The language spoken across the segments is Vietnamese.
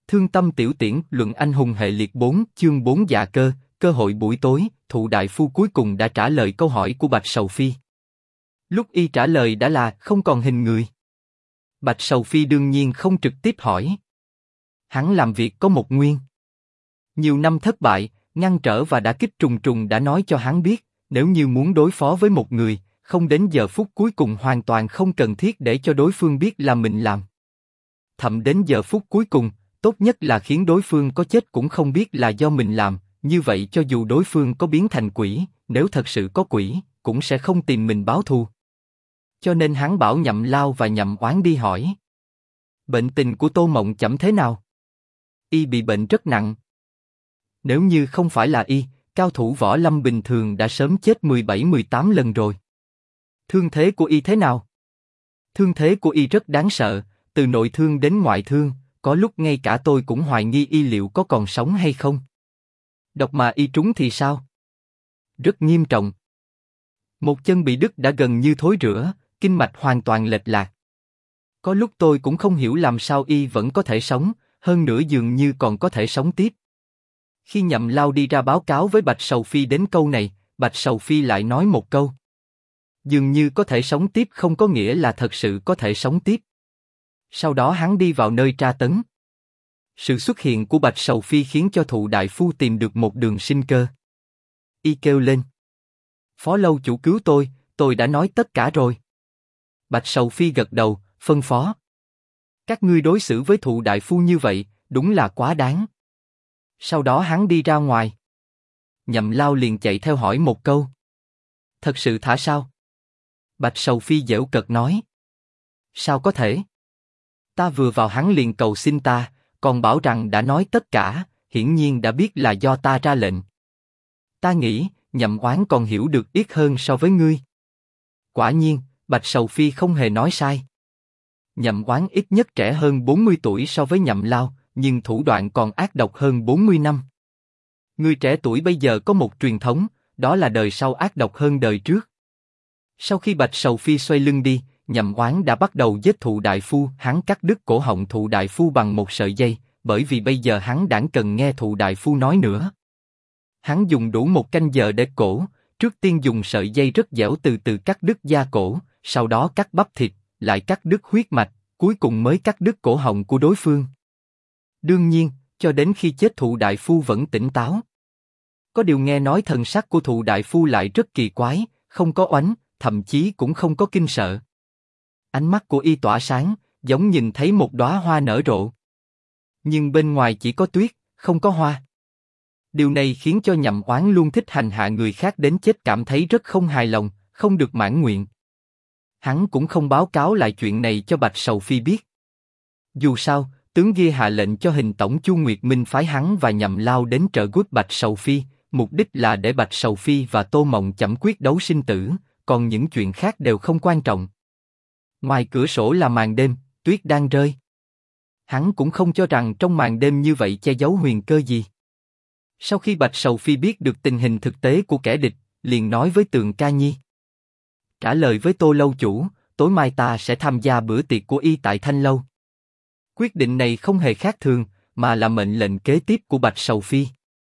Thương tâm tiểu tiễn, luận anh hùng hệ liệt 4, chương 4 dạ cơ, cơ hội buổi tối, Thụ đại phu cuối cùng đã trả lời câu hỏi của Bạch Sầu Phi. Lúc y trả lời đã là không còn hình người. Bạch Sầu Phi đương nhiên không trực tiếp hỏi. Hắn làm việc có một nguyên. Nhiều năm thất bại, ngăn trở và đả kích trùng trùng đã nói cho hắn biết, nếu như muốn đối phó với một người, không đến giờ phút cuối cùng hoàn toàn không cần thiết để cho đối phương biết là mình làm. Thậm đến giờ phút cuối cùng, tốt nhất là khiến đối phương có chết cũng không biết là do mình làm, như vậy cho dù đối phương có biến thành quỷ, nếu thật sự có quỷ, cũng sẽ không tìm mình báo thù. Cho nên hắn bảo Nhậm Lao và Nhậm Oán đi hỏi. Bệnh tình của Tô Mộng Chẩm thế nào? Y bị bệnh rất nặng. Nếu như không phải là y, cao thủ võ lâm bình thường đã sớm chết 17-18 lần rồi. Thương thế của y thế nào? Thương thế của y rất đáng sợ, từ nội thương đến ngoại thương, có lúc ngay cả tôi cũng hoài nghi y liệu có còn sống hay không. Độc mà y trúng thì sao? Rất nghiêm trọng. Một chân bị đứt đã gần như thối rữa, kinh mạch hoàn toàn lệch lạc. Có lúc tôi cũng không hiểu làm sao y vẫn có thể sống, hơn nữa dường như còn có thể sống tiếp. Khi Nhậm Lao đi ra báo cáo với Bạch Sầu Phi đến câu này, Bạch Sầu Phi lại nói một câu. Dường như có thể sống tiếp không có nghĩa là thật sự có thể sống tiếp. Sau đó hắn đi vào nơi tra tấn. Sự xuất hiện của Bạch Sầu Phi khiến cho Thụ đại phu tìm được một đường sinh cơ. Y kêu lên. Phó lâu chủ cứu tôi đã nói tất cả rồi. Bạch Sầu Phi gật đầu, phân phó. Các ngươi đối xử với Thụ đại phu như vậy, đúng là quá đáng. Sau đó hắn đi ra ngoài. Nhậm Lao liền chạy theo hỏi một câu. Thật sự thả sao? Bạch Sầu Phi giễu cợt nói. Sao có thể? Ta vừa vào hắn liền cầu xin ta, còn bảo rằng đã nói tất cả, hiển nhiên đã biết là do ta ra lệnh. Ta nghĩ, Nhậm Oán còn hiểu được ít hơn so với ngươi. Quả nhiên, Bạch Sầu Phi không hề nói sai. Nhậm Oán ít nhất trẻ hơn 40 tuổi so với Nhậm Lao, nhưng thủ đoạn còn ác độc hơn 40 năm. Người trẻ tuổi bây giờ có một truyền thống, đó là đời sau ác độc hơn đời trước. Sau khi Bạch Sầu Phi xoay lưng đi, Nhậm Oán đã bắt đầu giết Thụ đại phu, hắn cắt đứt cổ họng Thụ đại phu bằng một sợi dây, bởi vì bây giờ hắn đãng cần nghe Thụ đại phu nói nữa. Hắn dùng đủ một canh giờ để cổ, trước tiên dùng sợi dây rất dẻo từ từ cắt đứt da cổ, sau đó cắt bắp thịt, lại cắt đứt huyết mạch, cuối cùng mới cắt đứt cổ họng của đối phương. Đương nhiên, cho đến khi chết Thụ đại phu vẫn tỉnh táo. Có điều nghe nói thần sắc của Thụ đại phu lại rất kỳ quái, không có oánh, thậm chí cũng không có kinh sợ. Ánh mắt của y tỏa sáng, giống nhìn thấy một đóa hoa nở rộ. Nhưng bên ngoài chỉ có tuyết, không có hoa. Điều này khiến cho Nhậm Oán luôn thích hành hạ người khác đến chết cảm thấy rất không hài lòng, không được mãn nguyện. Hắn cũng không báo cáo lại chuyện này cho Bạch Sầu Phi biết. Dù sao, tướng kia hạ lệnh cho Hình tổng Chu Nguyệt Minh phái hắn và Nhậm Lao đến trợ giúp Bạch Sầu Phi, mục đích là để Bạch Sầu Phi và Tô Mộng Chẩm quyết đấu sinh tử, còn những chuyện khác đều không quan trọng. Ngoài cửa sổ là màn đêm, tuyết đang rơi. Hắn cũng không cho rằng trong màn đêm như vậy che giấu huyền cơ gì. Sau khi Bạch Sầu Phi biết được tình hình thực tế của kẻ địch, liền nói với Tường Ca Nhi. Trả lời với Tô lâu chủ, tối mai ta sẽ tham gia bữa tiệc của y tại Thanh Lâu. Quyết định này không hề khác thường, mà là mệnh lệnh kế tiếp của Bạch Sầu Phi.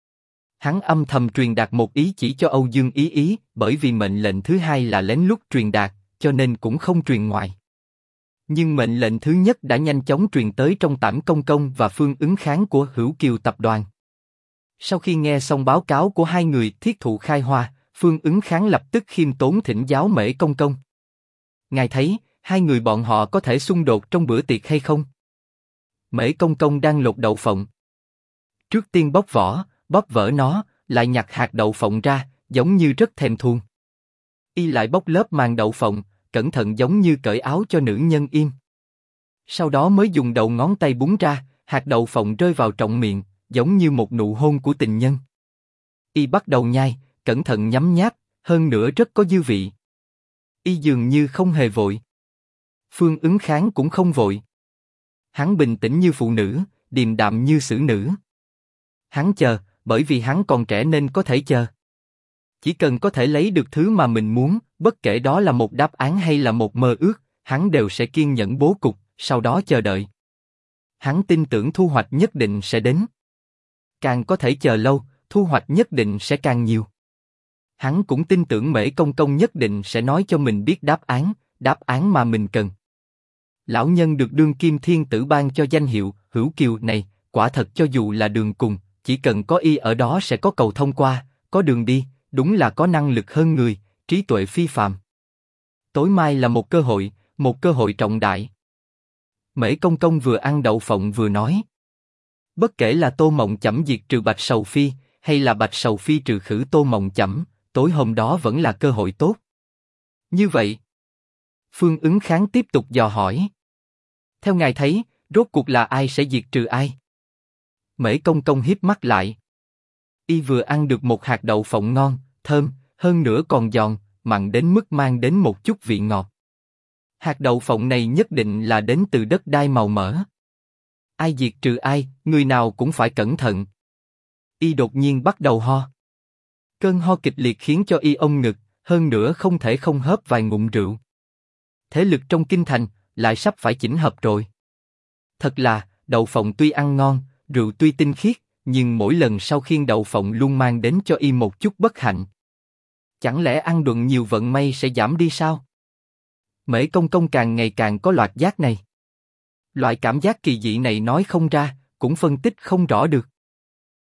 Hắn âm thầm truyền đạt một ý chỉ cho Âu Dương Ý Ý, bởi vì mệnh lệnh thứ hai là lén lút truyền đạt, cho nên cũng không truyền ngoại. Nhưng mệnh lệnh thứ nhất đã nhanh chóng truyền tới trong Tảm Công Công và Phương Ứng Kháng của Hữu Kiều tập đoàn. Sau khi nghe xong báo cáo của hai người Thiết Thụ khai hoa, Phương Ứng Kháng lập tức khiêm tốn thỉnh giáo Mễ Công Công. Ngài thấy, hai người bọn họ có thể xung đột trong bữa tiệc hay không? Mễ Công Công đang lột đậu phộng. Trước tiên bóc vỏ, bóp vỡ nó, lại nhặt hạt đậu phộng ra, giống như rất thèm thuồng. Y lại bóc lớp màng đậu phộng, cẩn thận giống như cởi áo cho nữ nhân im. Sau đó mới dùng đầu ngón tay búng ra, hạt đậu phộng rơi vào trọng miệng, giống như một nụ hôn của tình nhân. Y bắt đầu nhai, cẩn thận nhấm nháp, hơn nữa rất có dư vị. Y dường như không hề vội. Phương Ứng Kháng cũng không vội. Hắn bình tĩnh như phụ nữ, điềm đạm như xử nữ. Hắn chờ, bởi vì hắn còn trẻ nên có thể chờ. Chỉ cần có thể lấy được thứ mà mình muốn, bất kể đó là một đáp án hay là một mơ ước, hắn đều sẽ kiên nhẫn bố cục, sau đó chờ đợi. Hắn tin tưởng thu hoạch nhất định sẽ đến. Càng có thể chờ lâu, thu hoạch nhất định sẽ càng nhiều. Hắn cũng tin tưởng Mễ Công Công nhất định sẽ nói cho mình biết đáp án mà mình cần. Lão nhân được đương kim thiên tử ban cho danh hiệu Hữu Kiều này, quả thật cho dù là đường cùng, chỉ cần có y ở đó sẽ có cầu thông qua, có đường đi, đúng là có năng lực hơn người, trí tuệ phi phàm. Tối mai là một cơ hội trọng đại. Mễ Công Công vừa ăn đậu phộng vừa nói. Bất kể là Tô Mộng Chẩm diệt trừ Bạch Sầu Phi, hay là Bạch Sầu Phi trừ khử Tô Mộng Chẩm, tối hôm đó vẫn là cơ hội tốt. Như vậy, Phương Ứng Kháng tiếp tục dò hỏi. Theo ngài thấy, rốt cuộc là ai sẽ diệt trừ ai? Mễ Công Công híp mắt lại. Y vừa ăn được một hạt đậu phộng ngon, thơm, hơn nữa còn giòn, mặn đến mức mang đến một chút vị ngọt. Hạt đậu phộng này nhất định là đến từ đất đai màu mỡ. Ai diệt trừ ai, người nào cũng phải cẩn thận. Y đột nhiên bắt đầu ho. Cơn ho kịch liệt khiến cho y ôm ngực, hơn nữa không thể không hớp vài ngụm rượu. Thế lực trong kinh thành lại sắp phải chỉnh hợp rồi. Thật là, đậu phộng tuy ăn ngon, rượu tuy tinh khiết, nhưng mỗi lần sau khiêng đậu phộng luôn mang đến cho y một chút bất hạnh. Chẳng lẽ ăn đụng nhiều vận may sẽ giảm đi sao? Mễ Công Công càng ngày càng có loại giác này. Loại cảm giác kỳ dị này nói không ra, cũng phân tích không rõ được.